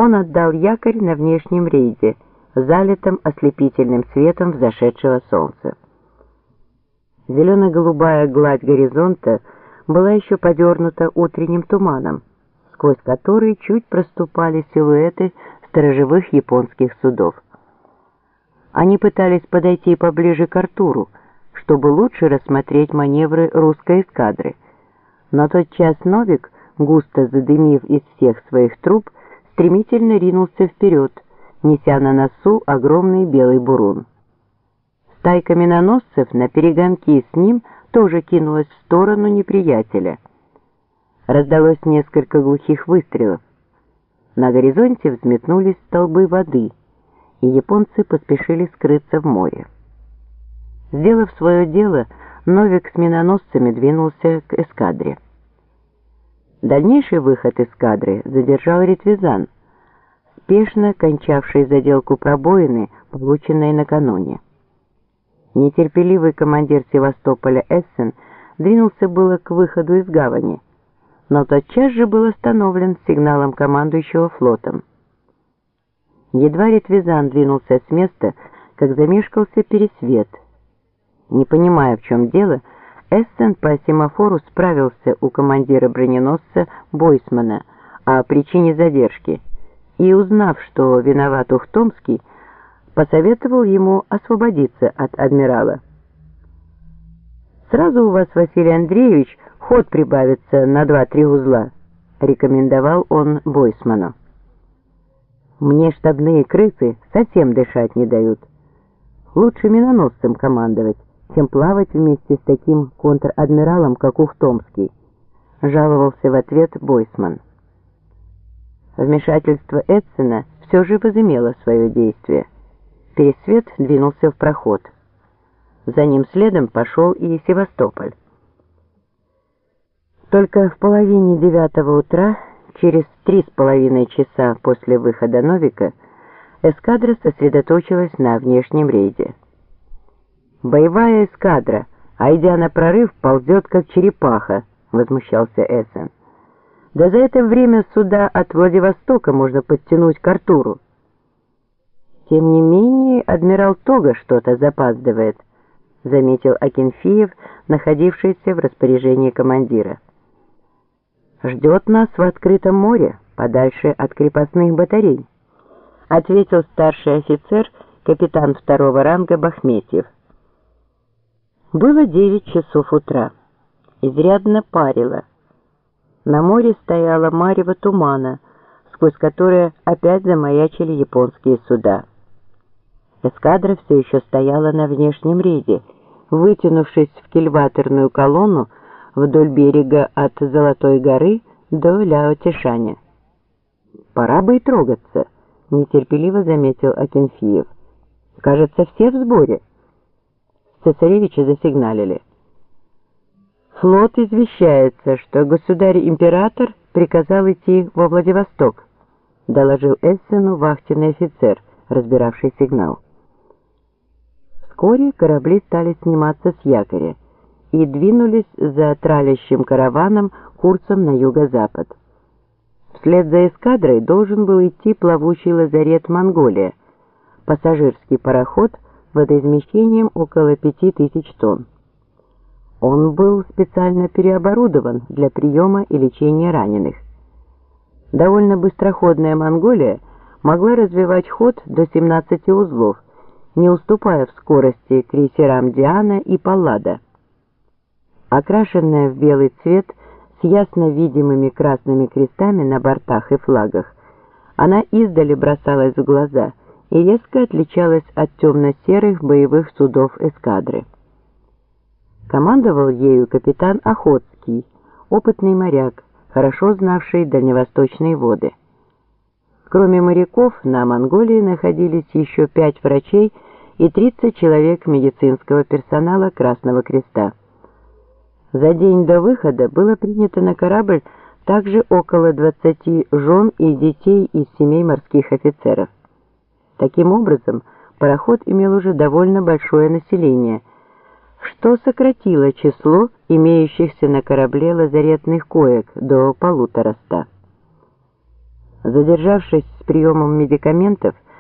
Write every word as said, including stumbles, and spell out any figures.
он отдал якорь на внешнем рейде, залитом ослепительным светом взошедшего солнца. Зелено-голубая гладь горизонта была еще подернута утренним туманом, сквозь который чуть проступали силуэты сторожевых японских судов. Они пытались подойти поближе к Артуру, чтобы лучше рассмотреть маневры русской эскадры, но тотчас Новик, густо задымив из всех своих труб, стремительно ринулся вперед, неся на носу огромный белый бурун. Стайка миноносцев на перегонки с ним тоже кинулась в сторону неприятеля. Раздалось несколько глухих выстрелов. На горизонте взметнулись столбы воды, и японцы поспешили скрыться в море. Сделав свое дело, Новик с миноносцами двинулся к эскадре. Дальнейший выход эскадры задержал Ретвизан, спешно кончавший заделку пробоины, полученной накануне. Нетерпеливый командир Севастополя Эссен двинулся было к выходу из гавани, но тотчас же был остановлен сигналом командующего флотом. Едва Ретвизан двинулся с места, как замешкался Пересвет. Не понимая, в чем дело, Эссен по семафору справился у командира броненосца Бойсмана о причине задержки и, узнав, что виноват Ухтомский, посоветовал ему освободиться от адмирала. «Сразу у вас, Василий Андреевич, ход прибавится на два-три узла», — рекомендовал он Бойсману. «Мне штабные крысы совсем дышать не дают. Лучше миноносцем командовать, чем плавать вместе с таким контр-адмиралом, как Ухтомский», — жаловался в ответ Бойсман. Вмешательство Эссена все же возымело свое действие. Пересвет двинулся в проход. За ним следом пошел и Севастополь. Только в половине девятого утра, через три с половиной часа после выхода Новика, эскадра сосредоточилась на внешнем рейде. «Боевая эскадра, а идя на прорыв, ползет как черепаха», — возмущался Эссен. «Да за это время суда от Владивостока можно подтянуть к Артуру». «Тем не менее, адмирал Тога что-то запаздывает», — заметил Акинфеев, находившийся в распоряжении командира. «Ждет нас в открытом море, подальше от крепостных батарей», — ответил старший офицер, капитан второго ранга Бахметьев. Было девять часов утра. Изрядно парило. На море стояла марево тумана, сквозь которое опять замаячили японские суда. Эскадра все еще стояла на внешнем рейде, вытянувшись в кильваторную колонну вдоль берега от Золотой горы до Ляо-Тишаня. «Пора бы и трогаться», — нетерпеливо заметил Акинфеев. «Кажется, все в сборе». Цесаревича засигналили. «Флот извещается, что государь-император приказал идти во Владивосток», — доложил Эссену вахтенный офицер, разбиравший сигнал. Вскоре корабли стали сниматься с якоря и двинулись за тралящим караваном курсом на юго-запад. Вслед за эскадрой должен был идти плавучий лазарет «Монголия», пассажирский пароход водоизмещением около пяти тысяч тонн. Он был специально переоборудован для приема и лечения раненых. Довольно быстроходная «Монголия» могла развивать ход до семнадцати узлов, не уступая в скорости крейсерам «Диана» и «Паллада». Окрашенная в белый цвет с ясно видимыми красными крестами на бортах и флагах, она издали бросалась в глаза и резко отличалась от темно-серых боевых судов эскадры. Командовал ею капитан Охотский, опытный моряк, хорошо знавший дальневосточные воды. Кроме моряков, на «Монголии» находились еще пять врачей и тридцать человек медицинского персонала Красного Креста. За день до выхода было принято на корабль также около двадцати жен и детей из семей морских офицеров. Таким образом, пароход имел уже довольно большое население, что сократило число имеющихся на корабле лазаретных коек до полутораста. Задержавшись с приемом медикаментов,